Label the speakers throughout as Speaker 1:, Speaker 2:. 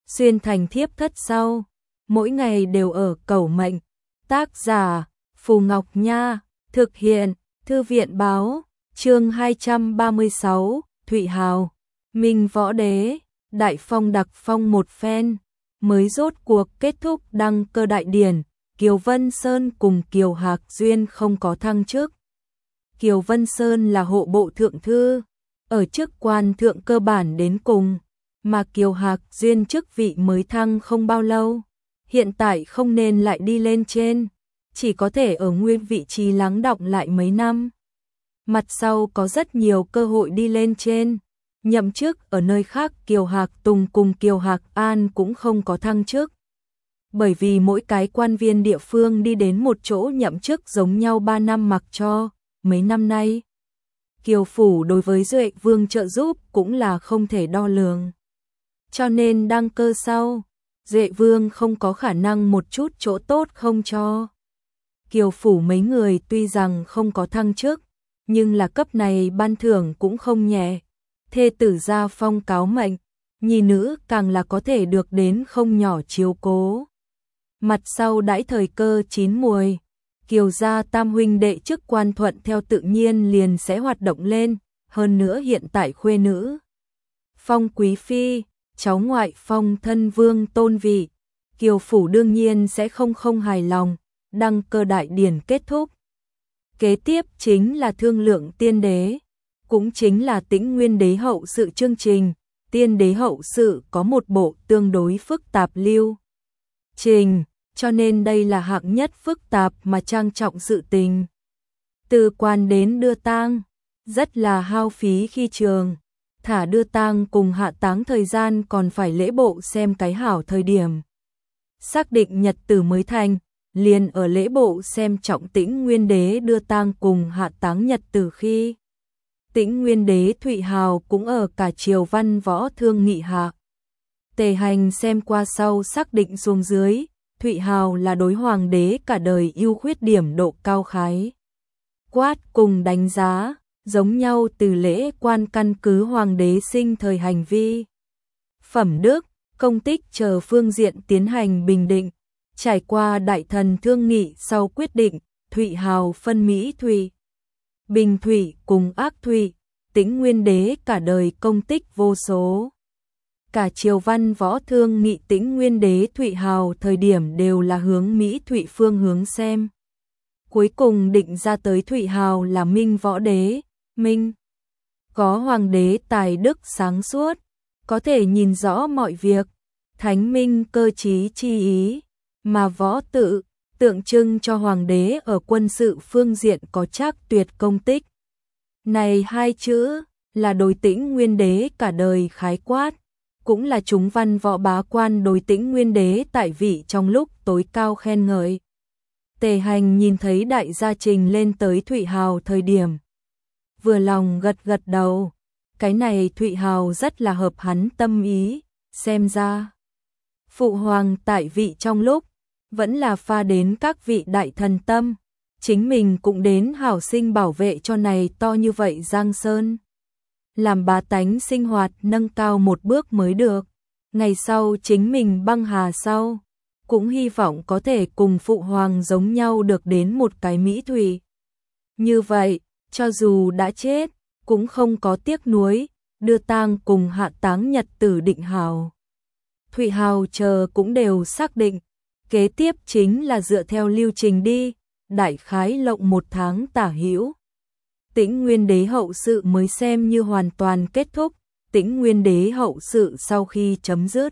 Speaker 1: xuyên thành thiếp thất sau, mỗi ngày đều ở cầu mệnh. Tác giả Phù Ngọc Nha, thực hiện Thư viện Báo, chương 236, Thụy Hào, Minh Võ Đế, Đại Phong đặc phong một phen, mới rốt cuộc kết thúc đăng cơ đại điển. Kiều Vân Sơn cùng Kiều Hạc Duyên không có thăng chức. Kiều Vân Sơn là hộ bộ thượng thư, ở chức quan thượng cơ bản đến cùng, mà Kiều Hạc Duyên chức vị mới thăng không bao lâu, hiện tại không nên lại đi lên trên, chỉ có thể ở nguyên vị trí lắng đọng lại mấy năm. Mặt sau có rất nhiều cơ hội đi lên trên, nhậm chức ở nơi khác. Kiều Hạc Tùng cùng Kiều Hạc An cũng không có thăng chức. Bởi vì mỗi cái quan viên địa phương đi đến một chỗ nhậm chức giống nhau 3 năm mặc cho, mấy năm nay Kiều Phủ đối với Duệ Vương trợ giúp cũng là không thể đo lường. Cho nên đăng cơ sau, Duệ Vương không có khả năng một chút chỗ tốt không cho. Kiều Phủ mấy người tuy rằng không có thăng chức, nhưng là cấp này ban thưởng cũng không nhẹ. Thê tử gia phong cáo mệnh, nhi nữ càng là có thể được đến không nhỏ chiếu cố. Mặt sau đãi thời cơ chín muồi, Kiều gia tam huynh đệ chức quan thuận theo tự nhiên liền sẽ hoạt động lên, hơn nữa hiện tại khuê nữ phong quý phi, cháu ngoại phong thân vương tôn vị, Kiều Phủ đương nhiên sẽ không hài lòng. Đăng cơ đại điển kết thúc, kế tiếp chính là thương lượng tiên đế, cũng chính là Tĩnh Nguyên đế hậu sự chương trình. Tiên đế hậu sự có một bộ tương đối phức tạp lưu trình, cho nên đây là hạng nhất phức tạp mà trang trọng sự tình. Từ quan đến đưa tang, rất là hao phí khi trường, thả đưa tang cùng hạ táng thời gian còn phải lễ bộ xem cái hảo thời điểm. Xác định nhật tử mới thành, liền ở lễ bộ xem trọng Tĩnh Nguyên đế đưa tang cùng hạ táng nhật tử khi. Tĩnh Nguyên đế Thụy Hào cũng ở cả triều văn võ thương nghị hạ. Tề Hành xem qua sau xác định xuống dưới, Thụy Hào là đối hoàng đế cả đời ưu khuyết điểm độ cao khái quát cùng đánh giá, giống nhau từ lễ quan căn cứ hoàng đế sinh thời hành vi, phẩm đức, công tích chờ phương diện tiến hành bình định. Trải qua đại thần thương nghị sau quyết định, Thụy Hào phân Mỹ Thụy, Bình Thụy cùng Ác Thụy. Tĩnh Nguyên đế cả đời công tích vô số. Cả triều văn võ thương nghị Tĩnh Nguyên đế Thụy Hào thời điểm đều là hướng Mỹ Thụy phương hướng xem. Cuối cùng định ra tới Thụy Hào là Minh Võ đế, Minh có hoàng đế tài đức sáng suốt, có thể nhìn rõ mọi việc, thánh minh cơ trí chi ý, mà võ tự tượng trưng cho hoàng đế ở quân sự phương diện có chắc tuyệt công tích. Này hai chữ là đối Tĩnh Nguyên đế cả đời khái quát, cũng là chúng văn võ bá quan đối Tĩnh Nguyên đế tại vị trong lúc tối cao khen ngợi. Tề Hành nhìn thấy đại gia trình lên tới Thụy Hào thời điểm, vừa lòng gật gật đầu, cái này Thụy Hào rất là hợp hắn tâm ý, xem ra phụ hoàng tại vị trong lúc vẫn là pha đến các vị đại thần tâm, chính mình cũng đến hảo sinh bảo vệ cho này to như vậy Giang Sơn, làm bá tánh sinh hoạt nâng cao một bước mới được. Ngày sau chính mình băng hà sau, cũng hy vọng có thể cùng phụ hoàng giống nhau được đến một cái Mỹ Thụy. Như vậy, cho dù đã chết, cũng không có tiếc nuối, đưa tang cùng hạ táng nhật tử định hào. Thụy Hào chờ cũng đều xác định, kế tiếp chính là dựa theo lưu trình đi, đại khái lộng 1 tháng tả hữu. Tĩnh Nguyên đế hậu sự mới xem như hoàn toàn kết thúc. Tĩnh Nguyên đế hậu sự sau khi chấm dứt,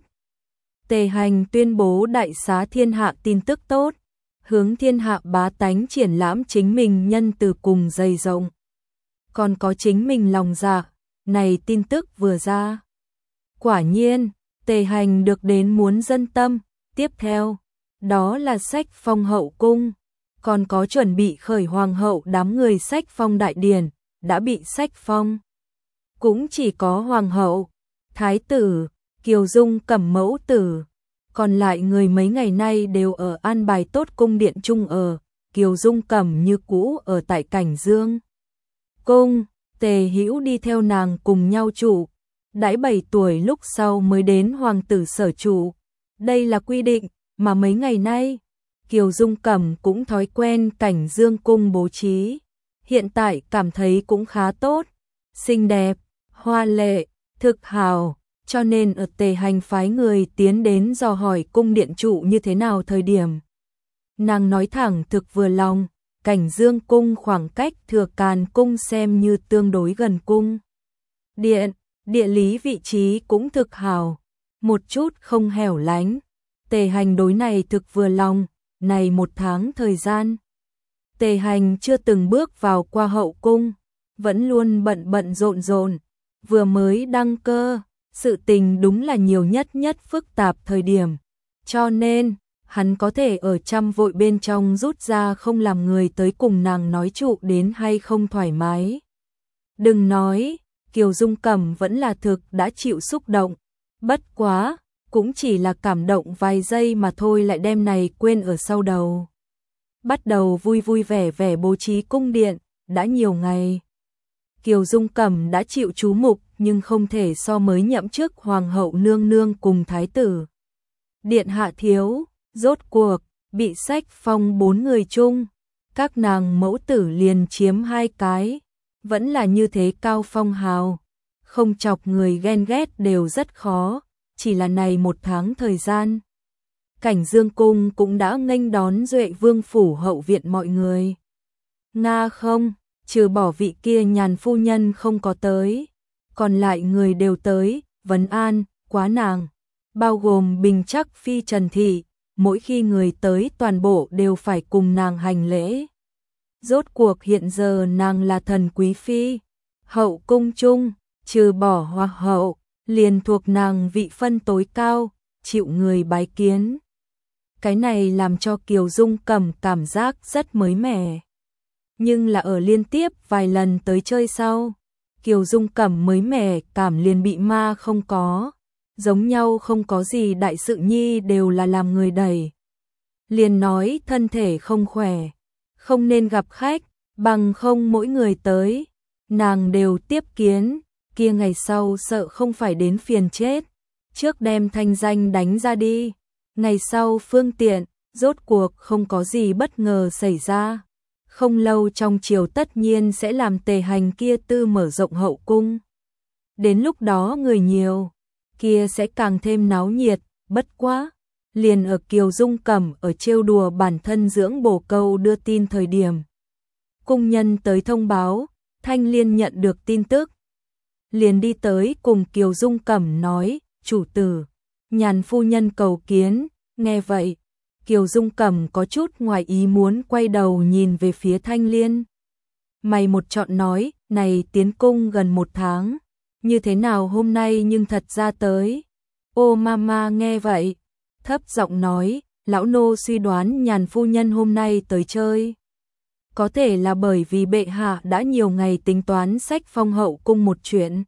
Speaker 1: Tề Hành tuyên bố đại xá thiên hạ tin tức tốt, hướng thiên hạ bá tánh triển lãm chính mình nhân từ cùng dày rộng. Còn có chính mình lòng dạ, này tin tức vừa ra. Quả nhiên, Tề Hành được đến muốn dân tâm, tiếp theo, đó là sách phong hậu cung, còn có chuẩn bị khởi hoàng hậu đám người sách phong đại điển, đã bị sách phong. Cũng chỉ có hoàng hậu, thái tử, Kiều Dung Cẩm mẫu tử, còn lại người mấy ngày nay đều ở an bài tốt cung điện chung ở, Kiều Dung Cẩm như cũ ở tại Cảnh Dương cung, Tề Hữu đi theo nàng cùng nhau trụ, đãi 7 tuổi lúc sau mới đến hoàng tử sở trụ. Đây là quy định mà mấy ngày nay Kiều Dung Cẩm cũng thói quen cảnh dương cung bố trí. Hiện tại cảm thấy cũng khá tốt, xinh đẹp, hoa lệ, thực hào, cho nên ở Tề Hành phái người tiến đến dò hỏi cung điện trụ như thế nào thời điểm. Nàng nói thẳng thực vừa lòng, cảnh dương cung khoảng cách Thừa Càn cung xem như tương đối gần cung điện, địa lý vị trí cũng thực hào, một chút không hẻo lánh. Tề Hành đối này thực vừa lòng, này 1 tháng thời gian. Tề Hành chưa từng bước vào qua hậu cung, vẫn luôn bận rộn rộn, vừa mới đăng cơ, sự tình đúng là nhiều nhất phức tạp thời điểm, cho nên hắn có thể ở trăm vội bên trong rút ra không làm người tới cùng nàng nói trụ đến hay không thoải mái. Đừng nói, Kiều Dung Cẩm vẫn là thực đã chịu xúc động, bất quá, cũng chỉ là cảm động vài giây mà thôi lại đem này quên ở sau đầu. Bắt đầu vui vẻ bố trí cung điện, đã nhiều ngày. Kiều Dung Cẩm đã chịu chú mục nhưng không thể so mới nhậm chức hoàng hậu nương nương cùng thái tử. Điện hạ thiếu, rốt cuộc, bị sách phong 4 người chung, các nàng mẫu tử liền chiếm 2 cái, vẫn là như thế cao phong hào, không chọc người ghen ghét đều rất khó, chỉ là này 1 tháng thời gian. Cảnh Dương cung cũng đã nghênh đón Duệ Vương phủ hậu viện mọi người. Nga không, trừ bỏ vị kia nhàn phu nhân không có tới, còn lại người đều tới, vấn an, quá nàng, bao gồm Bình Trắc phi Trần Thị, mỗi khi người tới toàn bộ đều phải cùng nàng hành lễ. Rốt cuộc hiện giờ nàng là thần quý phi, hậu cung chung, trừ bỏ hoa hậu, liền thuộc nàng vị phân tối cao, chịu người bái kiến. Cái này làm cho Kiều Dung Cẩm cảm giác rất mới mẻ. Nhưng là ở liên tiếp vài lần tới chơi sau, Kiều Dung Cẩm mới mẻ cảm liền bị ma không có. Giống nhau không có gì đại sự nhi đều là làm người đẩy. Liền nói thân thể không khỏe, không nên gặp khách, bằng không mỗi người tới, nàng đều tiếp kiến, kia ngày sau sợ không phải đến phiền chết. Trước đem thanh danh đánh ra đi, ngày sau phương tiện, rốt cuộc không có gì bất ngờ xảy ra. Không lâu trong triều tất nhiên sẽ làm Tề Hành kia tư mở rộng hậu cung. Đến lúc đó người nhiều, kia sẽ càng thêm náo nhiệt, bất quá. Liền ở Kiều Dung Cẩm ở trêu đùa bản thân dưỡng bổ câu đưa tin thời điểm. Cung nhân tới thông báo, Thanh Liên nhận được tin tức. Liền đi tới cùng Kiều Dung Cẩm nói, chủ tử, nhàn phu nhân cầu kiến, nghe vậy. Kiều Dung Cẩm có chút ngoài ý muốn quay đầu nhìn về phía Thanh Liên. Mày một chọn nói, này tiến cung gần 1 tháng, như thế nào hôm nay nhưng thật ra tới. Ô mama nghe vậy, thấp giọng nói, lão nô suy đoán nhàn phu nhân hôm nay tới chơi. Có thể là bởi vì bệ hạ đã nhiều ngày tính toán sách phong hậu cung một chuyện.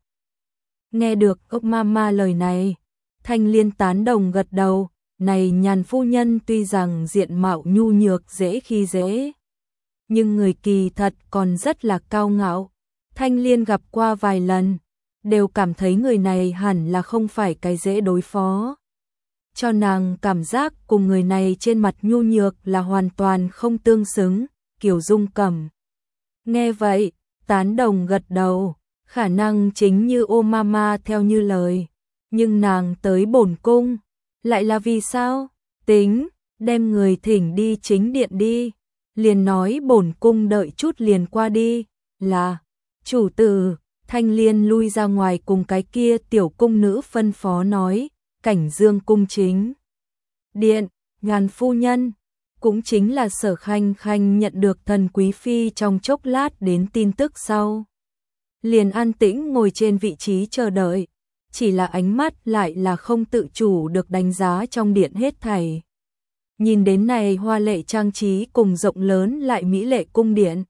Speaker 1: Nghe được ốc mama lời này, Thanh Liên tán đồng gật đầu. Này nhàn phu nhân tuy rằng diện mạo nhu nhược dễ khi dễ, nhưng người kỳ thật còn rất là cao ngạo. Thanh Liên gặp qua vài lần, đều cảm thấy người này hẳn là không phải cái dễ đối phó. Cho nàng cảm giác cùng người này trên mặt nhu nhược là hoàn toàn không tương xứng. Kiều Dung Cẩm nghe vậy, tán đồng gật đầu, khả năng chính như ô mama theo như lời, nhưng nàng tới bổn cung lại là vì sao? Tính, đem người thỉnh đi chính điện đi, liền nói bổn cung đợi chút liền qua đi, là, chủ tử. Thanh Liên lui ra ngoài cùng cái kia tiểu cung nữ phân phó nói, cảnh Dương cung chính điện, nhàn phu nhân, cũng chính là Sở Khanh Khanh nhận được thần quý phi trong chốc lát đến tin tức sau. Liền an tĩnh ngồi trên vị trí chờ đợi. Chỉ là ánh mắt lại là không tự chủ được đánh giá trong điện hết thảy. Nhìn đến này hoa lệ trang trí cùng rộng lớn lại mỹ lệ cung điện.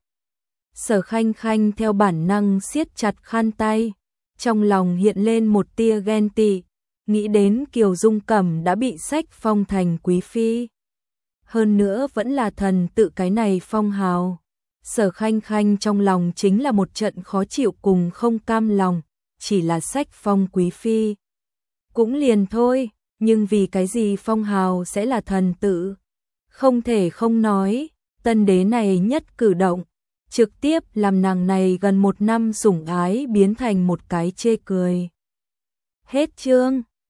Speaker 1: Sở Khanh Khanh theo bản năng siết chặt khăn tay, trong lòng hiện lên một tia ghen tị, nghĩ đến Kiều Dung Cẩm đã bị sách phong thành quý phi. Hơn nữa vẫn là thần tự cái này phong hào. Sở Khanh Khanh trong lòng chính là một trận khó chịu cùng không cam lòng. chỉ là sách phong quý phi. Cũng liền thôi, nhưng vì cái gì phong hào sẽ là thần tử? Không thể không nói, tân đế này nhất cử động, trực tiếp làm nàng này gần 1 năm sủng ái biến thành một cái chê cười. Hết chương.